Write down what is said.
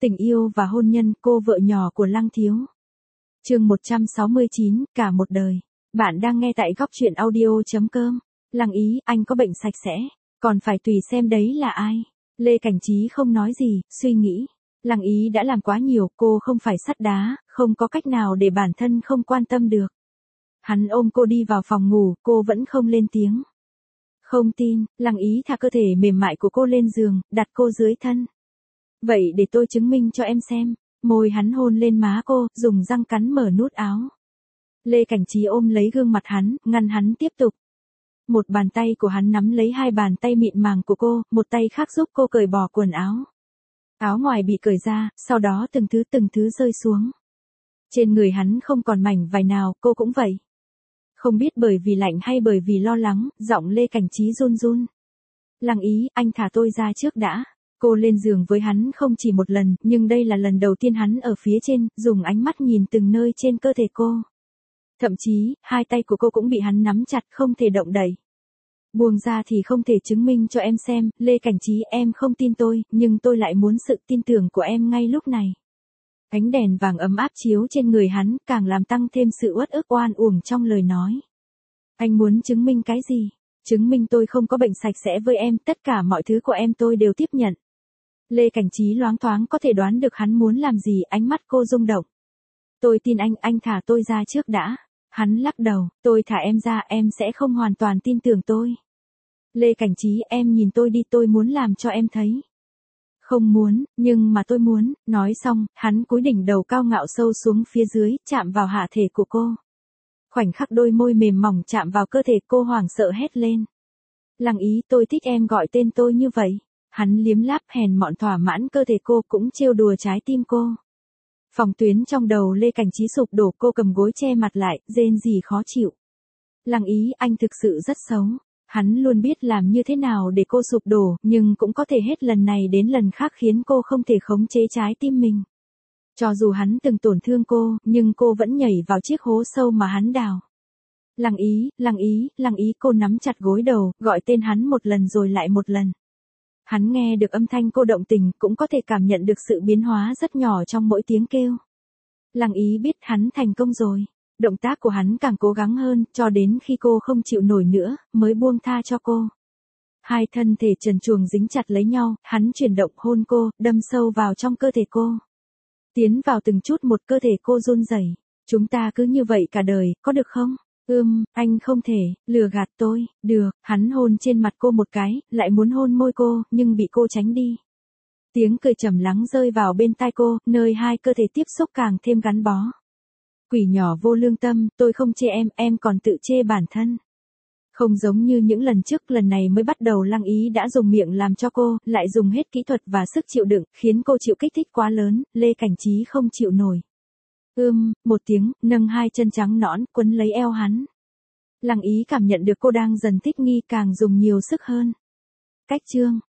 Tình yêu và hôn nhân, cô vợ nhỏ của Lăng Thiếu. Chương 169, cả một đời. Bạn đang nghe tại góc truyện audio.com. Lăng Ý, anh có bệnh sạch sẽ, còn phải tùy xem đấy là ai. Lê Cảnh Trí không nói gì, suy nghĩ. Lăng Ý đã làm quá nhiều, cô không phải sắt đá, không có cách nào để bản thân không quan tâm được. Hắn ôm cô đi vào phòng ngủ, cô vẫn không lên tiếng. Không tin, Lăng Ý thả cơ thể mềm mại của cô lên giường, đặt cô dưới thân. Vậy để tôi chứng minh cho em xem. Môi hắn hôn lên má cô, dùng răng cắn mở nút áo. Lê Cảnh Trí ôm lấy gương mặt hắn, ngăn hắn tiếp tục. Một bàn tay của hắn nắm lấy hai bàn tay mịn màng của cô, một tay khác giúp cô cởi bỏ quần áo. Áo ngoài bị cởi ra, sau đó từng thứ rơi xuống. Trên người hắn không còn mảnh vải nào, cô cũng vậy. Không biết bởi vì lạnh hay bởi vì lo lắng, giọng Lê Cảnh Trí run run. Lăng Ý, anh thả tôi ra trước đã. Cô lên giường với hắn không chỉ một lần, nhưng đây là lần đầu tiên hắn ở phía trên, dùng ánh mắt nhìn từng nơi trên cơ thể cô. Thậm chí, hai tay của cô cũng bị hắn nắm chặt không thể động đậy. Buông ra thì không thể chứng minh cho em xem, Lê Cảnh Trí, em không tin tôi, nhưng tôi lại muốn sự tin tưởng của em ngay lúc này. Ánh đèn vàng ấm áp chiếu trên người hắn, càng làm tăng thêm sự uất ức oan uổng trong lời nói. Anh muốn chứng minh cái gì? Chứng minh tôi không có bệnh sạch sẽ với em, tất cả mọi thứ của em tôi đều tiếp nhận. Lê Cảnh Trí loáng thoáng có thể đoán được hắn muốn làm gì, ánh mắt cô rung động. Tôi tin anh thả tôi ra trước đã. Hắn lắc đầu, tôi thả em ra, em sẽ không hoàn toàn tin tưởng tôi. Lê Cảnh Trí, em nhìn tôi đi, tôi muốn làm cho em thấy. Không muốn, nhưng mà tôi muốn, nói xong, hắn cúi đỉnh đầu cao ngạo sâu xuống phía dưới, chạm vào hạ thể của cô. Khoảnh khắc đôi môi mềm mỏng chạm vào cơ thể cô hoảng sợ hét lên. Lăng Ý, tôi thích em gọi tên tôi như vậy. Hắn liếm láp hèn mọn thỏa mãn cơ thể cô, cũng trêu đùa trái tim cô. Phòng tuyến trong đầu Lê Cảnh Trí sụp đổ, cô cầm gối che mặt lại, rên rỉ khó chịu. Lăng Ý, anh thực sự rất xấu. Hắn luôn biết làm như thế nào để cô sụp đổ, nhưng cũng có thể hết lần này đến lần khác khiến cô không thể khống chế trái tim mình. Cho dù hắn từng tổn thương cô, nhưng cô vẫn nhảy vào chiếc hố sâu mà hắn đào. Lăng Ý, Lăng Ý, Lăng Ý, cô nắm chặt gối đầu, gọi tên hắn một lần rồi lại một lần. Hắn nghe được âm thanh cô động tình, cũng có thể cảm nhận được sự biến hóa rất nhỏ trong mỗi tiếng kêu. Lăng Ý biết hắn thành công rồi. Động tác của hắn càng cố gắng hơn, cho đến khi cô không chịu nổi nữa, mới buông tha cho cô. Hai thân thể trần truồng dính chặt lấy nhau, hắn chuyển động hôn cô, đâm sâu vào trong cơ thể cô. Tiến vào từng chút một, cơ thể cô run rẩy. Chúng ta cứ như vậy cả đời, có được không? Anh không thể, lừa gạt tôi, được, hắn hôn trên mặt cô một cái, lại muốn hôn môi cô, nhưng bị cô tránh đi. Tiếng cười trầm lắng rơi vào bên tai cô, nơi hai cơ thể tiếp xúc càng thêm gắn bó. Quỷ nhỏ vô lương tâm, tôi không chê em còn tự chê bản thân. Không giống như những lần trước, lần này mới bắt đầu Lăng Ý đã dùng miệng làm cho cô, lại dùng hết kỹ thuật và sức chịu đựng, khiến cô chịu kích thích quá lớn, Lê Cảnh Trí không chịu nổi. Một tiếng, nâng hai chân trắng nõn, quấn lấy eo hắn. Lăng Ý cảm nhận được cô đang dần thích nghi, càng dùng nhiều sức hơn. Cách chương.